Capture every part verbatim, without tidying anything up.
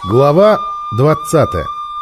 Глава двадцатая.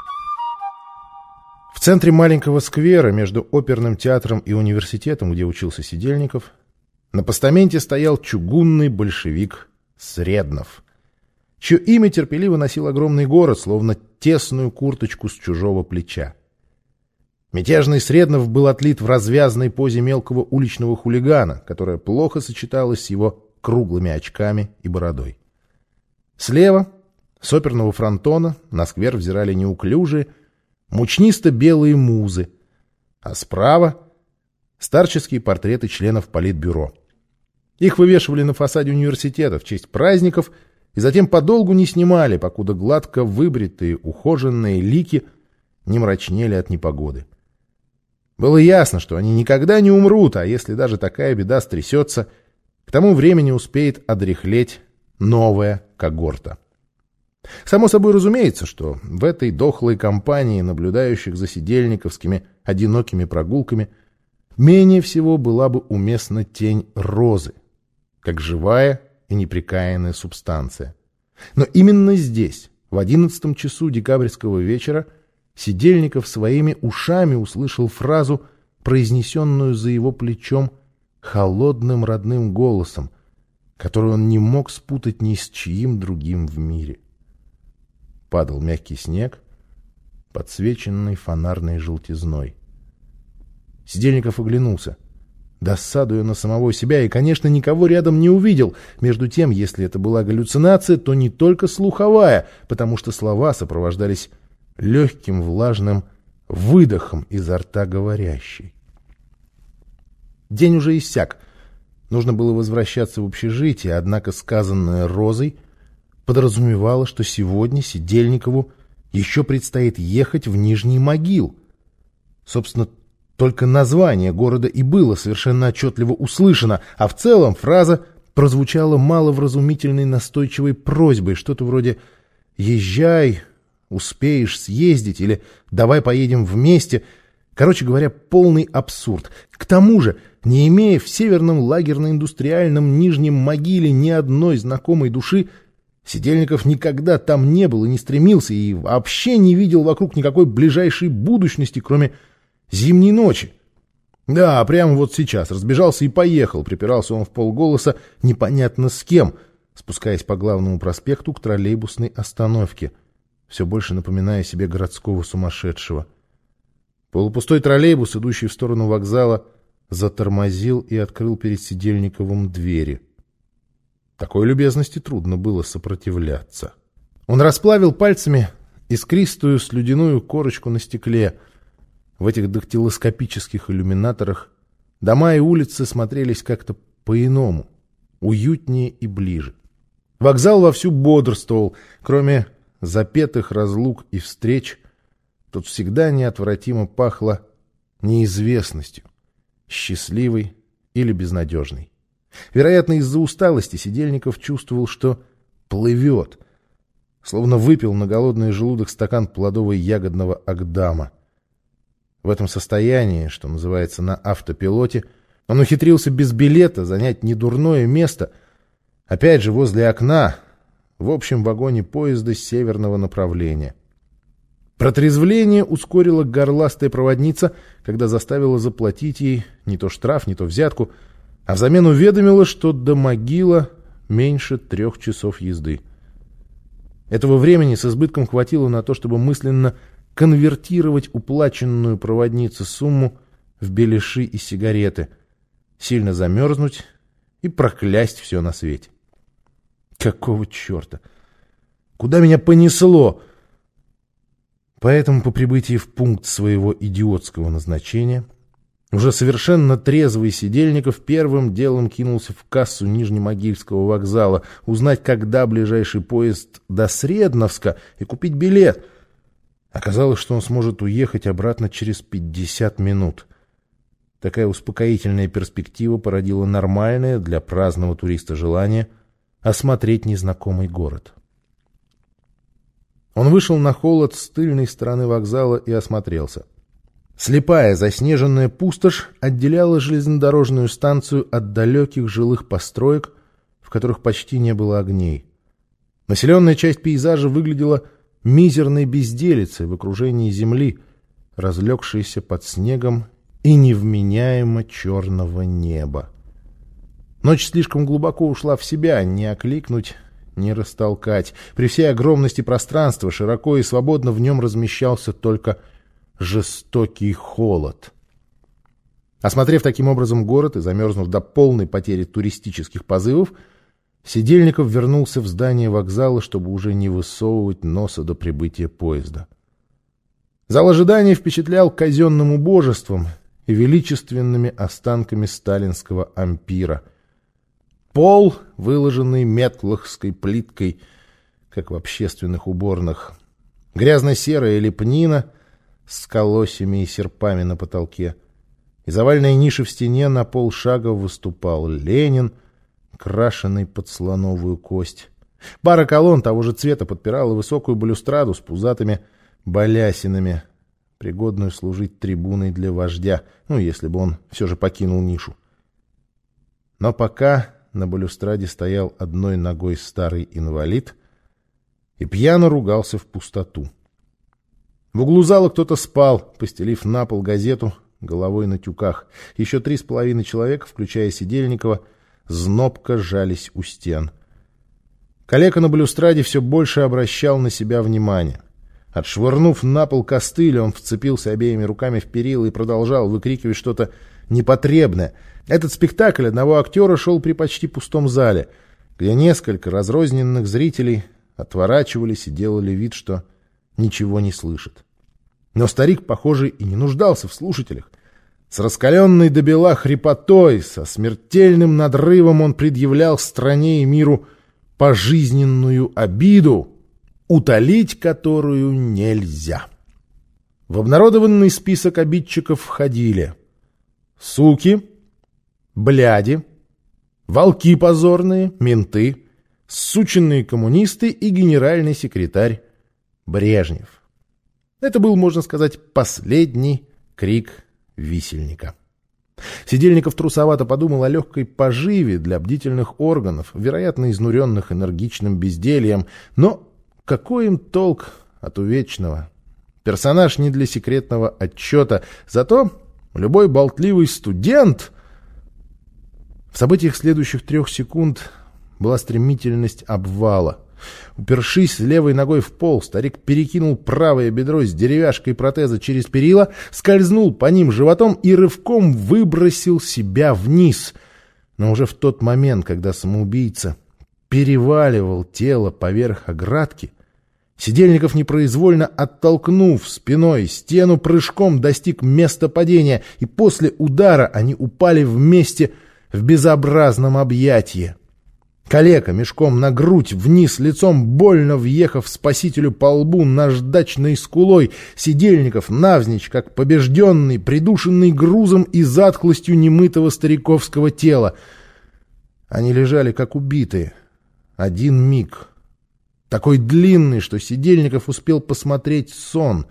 В центре маленького сквера между оперным театром и университетом, где учился Сидельников, на постаменте стоял чугунный большевик Среднов, чье имя терпеливо носил огромный город, словно тесную курточку с чужого плеча. Мятежный Среднов был отлит в развязной позе мелкого уличного хулигана, которая плохо сочеталась с его круглыми очками и бородой. Слева, с оперного фронтона, на сквер взирали неуклюжие, мучнисто-белые музы, а справа — старческие портреты членов политбюро. Их вывешивали на фасаде университета в честь праздников и затем подолгу не снимали, покуда гладко выбритые, ухоженные лики не мрачнели от непогоды. Было ясно, что они никогда не умрут, а если даже такая беда стрясется, к тому времени успеет одряхлеть новая когорта. Само собой разумеется, что в этой дохлой компании, наблюдающих за сидельниковскими одинокими прогулками, менее всего была бы уместна тень розы, как живая и непрекаянная субстанция. Но именно здесь, в одиннадцатом часу декабрьского вечера, Сидельников своими ушами услышал фразу, произнесенную за его плечом холодным родным голосом, которую он не мог спутать ни с чьим другим в мире. Падал мягкий снег, подсвеченный фонарной желтизной. Сидельников оглянулся, досадуя на самого себя, и, конечно, никого рядом не увидел. Между тем, если это была галлюцинация, то не только слуховая, потому что слова сопровождались легким влажным выдохом изо рта говорящей. День уже иссяк. Нужно было возвращаться в общежитие, однако сказанное Розой подразумевало, что сегодня Сидельникову еще предстоит ехать в Нижний Могил. Собственно, только название города и было совершенно отчетливо услышано, а в целом фраза прозвучала маловразумительной настойчивой просьбой, что-то вроде «езжай, успеешь съездить» или «давай поедем вместе». Короче говоря, полный абсурд. К тому же, не имея в северном лагерно-индустриальном Нижнем Могиле ни одной знакомой души, Сидельников никогда там не был и не стремился, и вообще не видел вокруг никакой ближайшей будущности, кроме зимней ночи. Да, прямо вот сейчас разбежался и поехал, припирался он вполголоса непонятно с кем, спускаясь по главному проспекту к троллейбусной остановке, все больше напоминая себе городского сумасшедшего. Полупустой троллейбус, идущий в сторону вокзала, затормозил и открыл перед Сидельниковым двери. Такой любезности трудно было сопротивляться. Он расплавил пальцами искристую слюдяную корочку на стекле. В этих дактилоскопических иллюминаторах дома и улицы смотрелись как-то по-иному, уютнее и ближе. Вокзал вовсю бодрствовал, кроме запетых разлук и встреч. Тут всегда неотвратимо пахло неизвестностью, счастливой или безнадежной. Вероятно, из-за усталости Сидельников чувствовал, что плывет, словно выпил на голодный желудок стакан плодового ягодного агдама. В этом состоянии, что называется, на автопилоте, он ухитрился без билета занять недурное место, опять же возле окна, в общем вагоне поезда северного направления. Протрезвление ускорила горластая проводница, когда заставила заплатить ей не то штраф, не то взятку, а взамен уведомила, что до могила меньше трех часов езды. Этого времени с избытком хватило на то, чтобы мысленно конвертировать уплаченную проводнице сумму в беляши и сигареты, сильно замерзнуть и проклясть все на свете. Какого черта? Куда меня понесло? Поэтому по прибытии в пункт своего идиотского назначения уже совершенно трезвый Сидельников первым делом кинулся в кассу Нижнемогильского вокзала узнать, когда ближайший поезд до Средновска, и купить билет. Оказалось, что он сможет уехать обратно через пятьдесят минут. Такая успокоительная перспектива породила нормальное для праздного туриста желание осмотреть незнакомый город. Он вышел на холод с тыльной стороны вокзала и осмотрелся. Слепая заснеженная пустошь отделяла железнодорожную станцию от далеких жилых построек, в которых почти не было огней. Населенная часть пейзажа выглядела мизерной безделицей в окружении земли, разлегшейся под снегом и невменяемо черного неба. Ночь слишком глубоко ушла в себя, не окликнуть, не растолкать. При всей огромности пространства широко и свободно в нем размещался только жестокий холод. Осмотрев таким образом город и замерзнув до полной потери туристических позывов, Сидельников вернулся в здание вокзала, чтобы уже не высовывать носа до прибытия поезда. Зал ожидания впечатлял казенным убожеством и величественными останками сталинского ампира. Пол, выложенный метлахской плиткой, как в общественных уборных, грязно-серая лепнина с колосьями и серпами на потолке. Из овальной ниши в стене на полшага выступал Ленин, крашеный под слоновую кость. Пара колонн того же цвета подпирала высокую балюстраду с пузатыми балясинами, пригодную служить трибуной для вождя, ну, если бы он все же покинул нишу. Но пока на балюстраде стоял одной ногой старый инвалид и пьяно ругался в пустоту. В углу зала кто-то спал, постелив на пол газету, головой на тюках. Еще три с половиной человека, включая Сидельникова, знобко жались у стен. Калека на балюстраде все больше обращал на себя внимание. Отшвырнув на пол костыль, он вцепился обеими руками в перила и продолжал выкрикивать что-то непотребное. Этот спектакль одного актера шел при почти пустом зале, где несколько разрозненных зрителей отворачивались и делали вид, что ничего не слышат. Но старик, похоже, и не нуждался в слушателях. С раскаленной до бела хрипотой, со смертельным надрывом он предъявлял стране и миру пожизненную обиду, утолить которую нельзя. В обнародованный список обидчиков входили суки, бляди, волки позорные, менты, сученные коммунисты и генеральный секретарь Брежнев. Это был, можно сказать, последний крик висельника. Сидельников трусовато подумал о легкой поживе для бдительных органов, вероятно, изнуренных энергичным бездельем, но какой им толк от увечного? Персонаж не для секретного отчета, зато любой болтливый студент... В событиях следующих трех секунд была стремительность обвала. Упершись левой ногой в пол, старик перекинул правое бедро с деревяшкой протеза через перила, скользнул по ним животом и рывком выбросил себя вниз. Но уже в тот момент, когда самоубийца переваливал тело поверх оградки, Сидельников, непроизвольно оттолкнув спиной стену, прыжком достиг места падения, и после удара они упали вместе в безобразном объятии. Калека мешком на грудь вниз лицом, больно въехав спасителю по лбу наждачной скулой, Сидельников навзничь, как побежденный, придушенный грузом и затхлостью немытого стариковского тела. Они лежали, как убитые. Один миг. Такой длинный, что Сидельников успел посмотреть сон.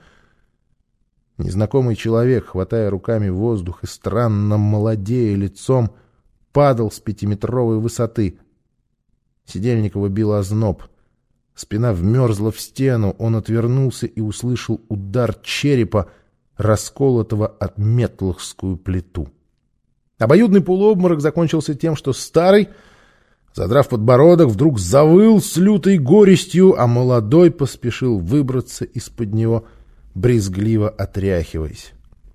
Незнакомый человек, хватая руками воздух и странно молодея лицом, падал с пятиметровой высоты. Сидельникова бил озноб. Спина вмерзла в стену, он отвернулся и услышал удар черепа, расколотого от метлахскую плиту. Обоюдный полуобморок закончился тем, что старый, задрав подбородок, вдруг завыл с лютой горестью, а молодой поспешил выбраться из-под него, брезгливо отряхиваясь.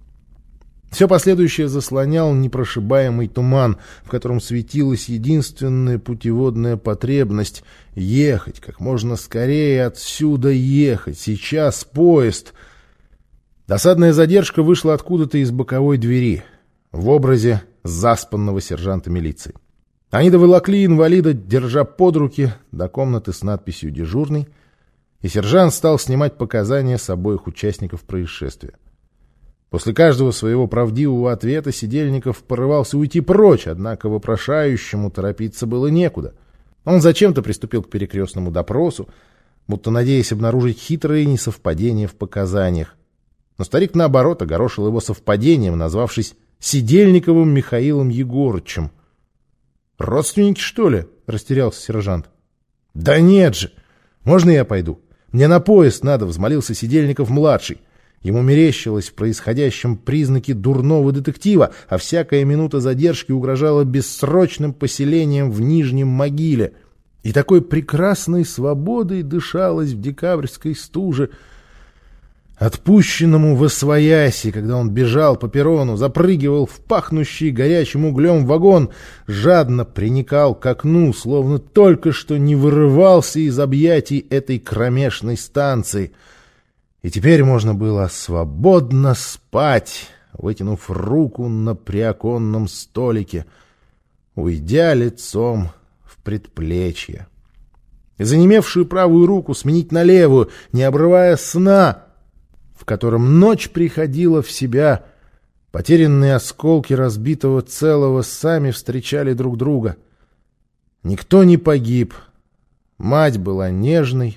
Все последующее заслонял непрошибаемый туман, в котором светилась единственная путеводная потребность — ехать, как можно скорее отсюда ехать. Сейчас поезд. Досадная задержка вышла откуда-то из боковой двери, в образе заспанного сержанта милиции. Они доволокли инвалида, держа под руки, до комнаты с надписью «Дежурный», и сержант стал снимать показания с обоих участников происшествия. После каждого своего правдивого ответа Сидельников порывался уйти прочь, однако вопрошающему торопиться было некуда. Он зачем-то приступил к перекрестному допросу, будто надеясь обнаружить хитрые несовпадения в показаниях. Но старик, наоборот, огорошил его совпадением, назвавшись Сидельниковым Михаилом Егорычем. «Родственники, что ли?» — растерялся сержант. «Да нет же! Можно я пойду? «Мне на поезд надо!» — взмолился Сидельников-младший. Ему мерещилось в происходящем признаки дурного детектива, а всякая минута задержки угрожала бессрочным поселением в Нижнем Могиле. И такой прекрасной свободой дышалось в декабрьской стуже отпущенному восвояси, когда он бежал по перрону, запрыгивал в пахнущий горячим углем вагон, жадно приникал к окну, словно только что не вырывался из объятий этой кромешной станции. И теперь можно было свободно спать, вытянув руку на приоконном столике, уйдя лицом в предплечье. И занемевшую правую руку сменить на левую, не обрывая сна, в котором ночь приходила в себя. Потерянные осколки разбитого целого сами встречали друг друга. Никто не погиб. Мать была нежной,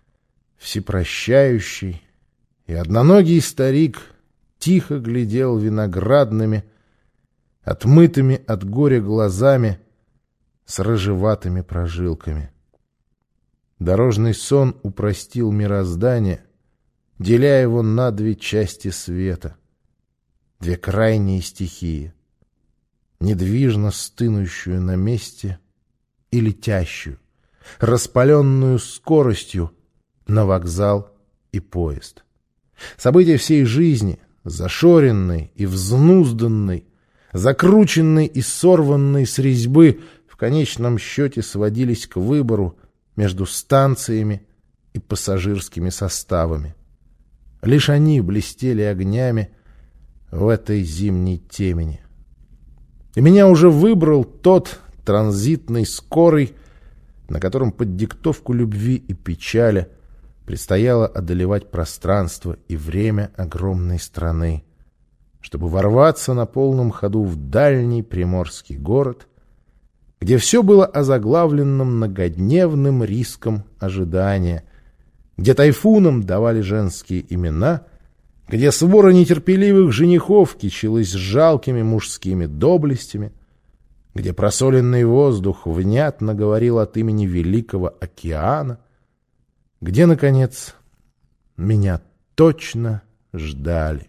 всепрощающей, и одноногий старик тихо глядел виноградными, отмытыми от горя глазами с рыжеватыми прожилками. Дорожный сон упростил мироздание, деля его на две части света, две крайние стихии, недвижно стынущую на месте и летящую, распаленную скоростью на вокзал и поезд. События всей жизни, зашоренной и взнузданной, закрученной и сорванной с резьбы, в конечном счете сводились к выбору между станциями и пассажирскими составами. Лишь они блестели огнями в этой зимней темени. И меня уже выбрал тот транзитный скорый, на котором под диктовку любви и печали предстояло одолевать пространство и время огромной страны, чтобы ворваться на полном ходу в дальний приморский город, где все было озаглавлено многодневным риском ожидания, где тайфунам давали женские имена, где свора нетерпеливых женихов кичилась жалкими мужскими доблестями, где просоленный воздух внятно говорил от имени Великого океана, где, наконец, меня точно ждали.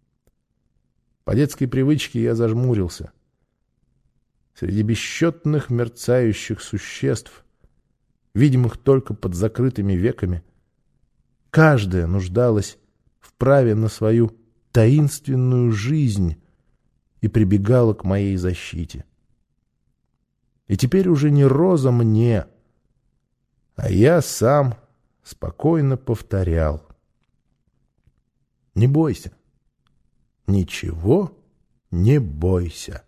По детской привычке я зажмурился. Среди бесчетных мерцающих существ, видимых только под закрытыми веками, каждая нуждалась в праве на свою таинственную жизнь и прибегала к моей защите. И теперь уже не роза мне, а я сам спокойно повторял: не бойся, ничего не бойся,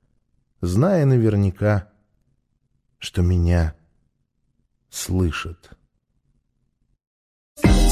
зная наверняка, что меня слышат.